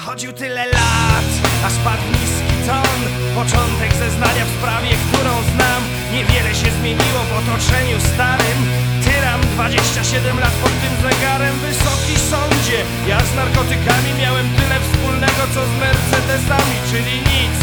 Chodził tyle lat, aż padł niski ton. Początek zeznania w sprawie, którą znam. Niewiele się zmieniło w otoczeniu starym. Tyram 27 lat pod tym zegarem. Wysoki sądzie, ja z narkotykami miałem tyle wspólnego co z Mercedesami, czyli nic.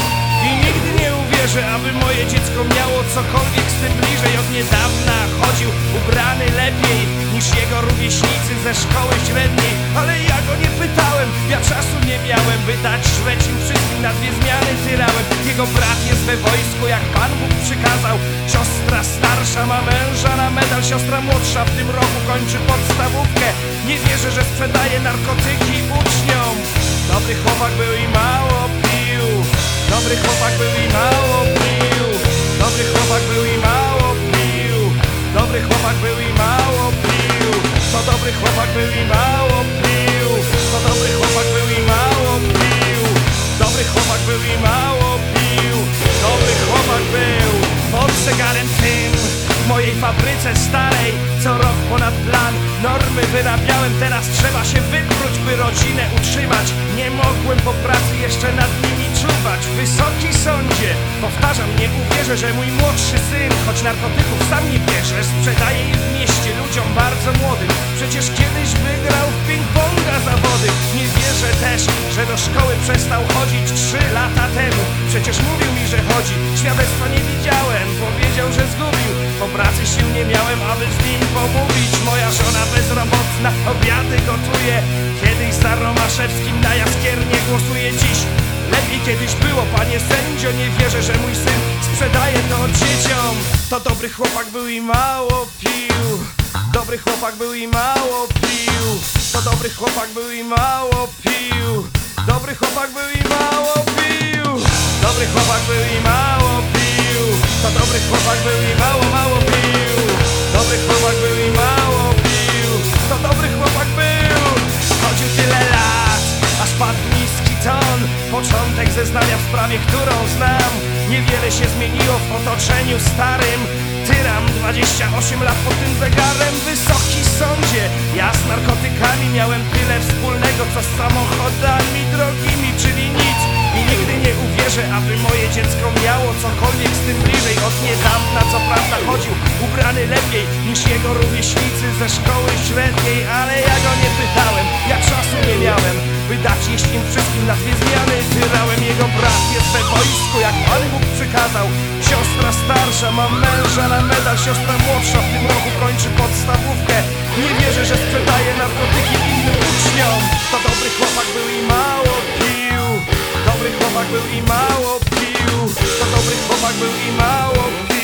I nigdy nie uwierzę, aby moje dziecko miało cokolwiek z tym bliżej. Od niedawna chodził ubrany lepiej niż jego rówieśnicy ze szkoły średniej. Ale ja go nie pytałem, ja czasu nie miałem, by dać szweć im wszystkim. Na dwie zmiany tyrałem. Jego brat jest we wojsku, jak Pan Bóg przykazał. Siostra starsza ma męża na medal. Siostra młodsza w tym roku kończy podstawówkę. Nie wierzę, że sprzedaje narkotyki uczniom. Dobry chłopak był i mało pił. Dobry chłopak był i mało pił. Dobry chłopak był i mało pił. Dobry chłopak był i mało pił. To dobry chłopak był i mało pił. To dobry chłopak był i mało pił. Dobry chłopak był i mało pił. Dobry chłopak był. Pod zegarem tym w mojej fabryce starej co rok ponad plan. Normy wyrabiałem, teraz trzeba się wypróć, by rodzinę utrzymać. Nie mogłem po pracy jeszcze nad nimi czuwać. Wysoki sądzie, powtarzam, nie uwierzę, że mój młodszy syn, choć narkotyków sam nie bierze, sprzedaje je w mieście ludziom bardzo młodym. Przecież kiedyś wygrał w ping-ponga zawody. Nie wierzę też, że do szkoły przestał chodzić 3 lata temu. Przecież mówił mi, że chodzi, świadectwa nie widziałem. Powiedział, że zgubił, po pracy sił nie miałem, aby z nim pomówić. Moja żona bezrobotna obiady gotuje. Kiedyś za Romaszewskim na Jaskiernie głosuje. Dziś lepiej kiedyś było, panie sędzio. Nie wierzę, że mój syn sprzedaje to dzieciom. To dobry chłopak był i mało pił. Dobry chłopak był i mało pił. To dobry chłopak był i mało pił. Dobry chłopak był i mało pił. Dobry chłopak był i mało pił. To dobry chłopak był i mało pił. Dobry chłopak był i mało pił. To dobry chłopak był. Chodził tyle lat, aż padł niski ton. Początek zeznania w sprawie, którą znam. Niewiele się zmieniło w otoczeniu starym. Tyram 28 lat pod tym zegarem. Wysoki sądzie, ja z narkotykami miałem tyle wspólnego co z samochodami drogimi, czyli nic. I nigdy nie uwierzę, aby moje dziecko miało cokolwiek z tym bliżej. Od niedawna co prawda chodził ubrany lepiej niż jego rówieśnicy ze szkoły średniej. Ale ja go nie pytałem, ja czasu nie miałem, by dać jeść im wszystkim na dwie zmiany. Tyrałem. Jego brat jest we wojsku, jak Pan Bóg przykazał. Siostra starsza ma męża na medal. Siostra młodsza w tym roku kończy podstawówkę. Nie wierzę, że sprzedaje narkotyki innym uczniom. To dobry chłopak był i mało pił. Dobry chłopak był i mało pił. To dobry chłopak był i mało pił.